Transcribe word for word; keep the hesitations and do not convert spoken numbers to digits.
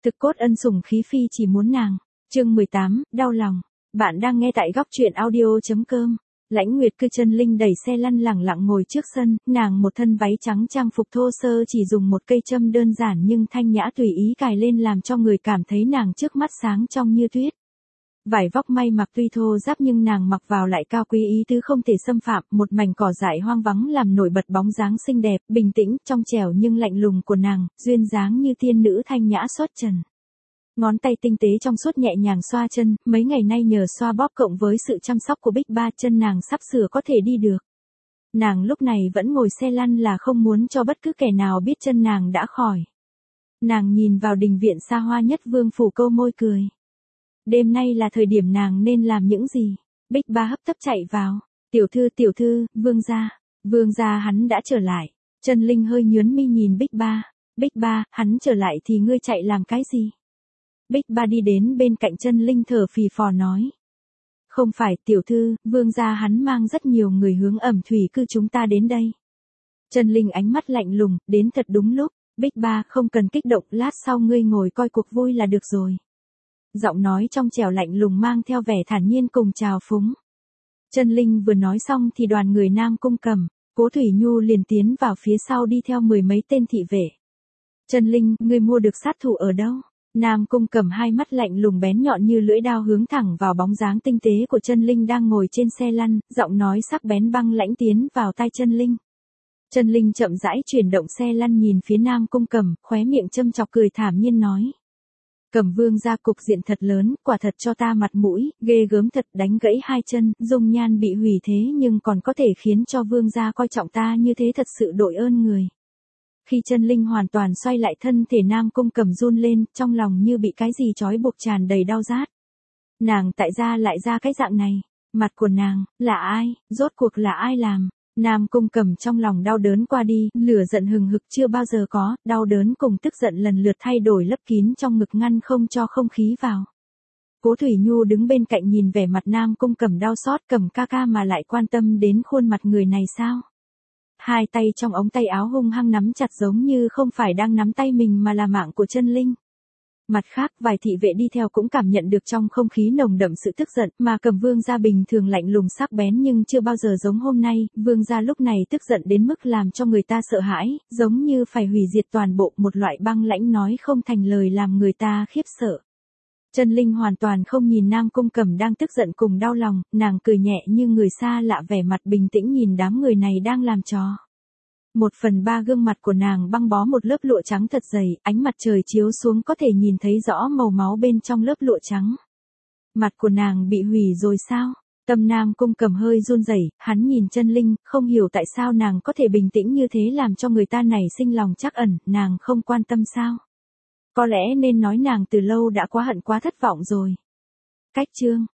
Thực cốt ân sủng khí phi chỉ muốn nàng. Chương mười tám, đau lòng. Bạn đang nghe tại góc truyện audio.com. Lãnh Nguyệt Cư chân linh đẩy xe lăn lẳng lặng ngồi trước sân, nàng một thân váy trắng trang phục thô sơ chỉ dùng một cây châm đơn giản nhưng thanh nhã tùy ý cài lên làm cho người cảm thấy nàng trước mắt sáng trong như tuyết. Vải vóc may mặc tuy thô ráp nhưng nàng mặc vào lại cao quý ý tứ không thể xâm phạm, một mảnh cỏ dại hoang vắng làm nổi bật bóng dáng xinh đẹp, bình tĩnh, trong trẻo nhưng lạnh lùng của nàng, duyên dáng như tiên nữ thanh nhã xuất trần. Ngón tay tinh tế trong suốt nhẹ nhàng xoa chân, mấy ngày nay nhờ xoa bóp cộng với sự chăm sóc của Bích Ba chân nàng sắp sửa có thể đi được. Nàng lúc này vẫn ngồi xe lăn là không muốn cho bất cứ kẻ nào biết chân nàng đã khỏi. Nàng nhìn vào đình viện xa hoa nhất vương phủ câu môi cười. Đêm nay là thời điểm nàng nên làm những gì? Bích Ba hấp tấp chạy vào. Tiểu thư tiểu thư, vương gia. Vương gia hắn đã trở lại. Chân linh hơi nhướng mi nhìn Bích Ba. Bích Ba, hắn trở lại thì ngươi chạy làm cái gì? Bích Ba đi đến bên cạnh chân linh thở phì phò nói. Không phải tiểu thư, vương gia hắn mang rất nhiều người hướng Ẩm Thủy Cư chúng ta đến đây. Chân linh ánh mắt lạnh lùng, đến thật đúng lúc. Bích Ba không cần kích động, lát sau ngươi ngồi coi cuộc vui là được rồi. Giọng nói trong trẻo lạnh lùng mang theo vẻ thản nhiên cùng trào phúng. Chân linh vừa nói xong thì đoàn người Nam Cung Cẩm, Cố Thủy Nhu liền tiến vào phía sau đi theo mười mấy tên thị vệ. Chân linh, ngươi mua được sát thủ ở đâu? Nam Cung Cẩm hai mắt lạnh lùng bén nhọn như lưỡi dao hướng thẳng vào bóng dáng tinh tế của chân linh đang ngồi trên xe lăn, giọng nói sắc bén băng lãnh tiến vào tai chân linh. Chân linh chậm rãi chuyển động xe lăn nhìn phía Nam Cung Cẩm, khóe miệng châm chọc cười thản nhiên nói. Cẩm vương gia cục diện thật lớn, quả thật cho ta mặt mũi, ghê gớm thật, đánh gãy hai chân, dung nhan bị hủy thế nhưng còn có thể khiến cho vương gia coi trọng ta như thế thật sự đội ơn người. Khi chân linh hoàn toàn xoay lại thân thể Nam Cung Cẩm run lên, trong lòng như bị cái gì trói buộc tràn đầy đau rát. Nàng tại gia lại ra cái dạng này, mặt của nàng, là ai, rốt cuộc là ai làm? Nam Cung Cẩm trong lòng đau đớn qua đi, lửa giận hừng hực chưa bao giờ có, đau đớn cùng tức giận lần lượt thay đổi lấp kín trong ngực ngăn không cho không khí vào. Cố Thủy Nhu đứng bên cạnh nhìn vẻ mặt Nam Cung Cẩm đau xót, Cẩm ca ca mà lại quan tâm đến khuôn mặt người này sao? Hai tay trong ống tay áo hung hăng nắm chặt giống như không phải đang nắm tay mình mà là mạng của chân linh. Mặt khác, vài thị vệ đi theo cũng cảm nhận được trong không khí nồng đậm sự tức giận, mà Cẩm vương gia bình thường lạnh lùng sắc bén nhưng chưa bao giờ giống hôm nay, vương gia lúc này tức giận đến mức làm cho người ta sợ hãi, giống như phải hủy diệt toàn bộ, một loại băng lãnh nói không thành lời làm người ta khiếp sợ. Chân linh hoàn toàn không nhìn Nam Cung Cẩm đang tức giận cùng đau lòng, nàng cười nhẹ như người xa lạ, vẻ mặt bình tĩnh nhìn đám người này đang làm trò. Một phần ba gương mặt của nàng băng bó một lớp lụa trắng thật dày, ánh mặt trời chiếu xuống có thể nhìn thấy rõ màu máu bên trong lớp lụa trắng. Mặt của nàng bị hủy rồi sao? Tâm Nam Cung Cẩm hơi run rẩy, hắn nhìn chân linh, không hiểu tại sao nàng có thể bình tĩnh như thế làm cho người ta nảy sinh lòng trắc ẩn, nàng không quan tâm sao? Có lẽ nên nói nàng từ lâu đã quá hận quá thất vọng rồi. Cách chương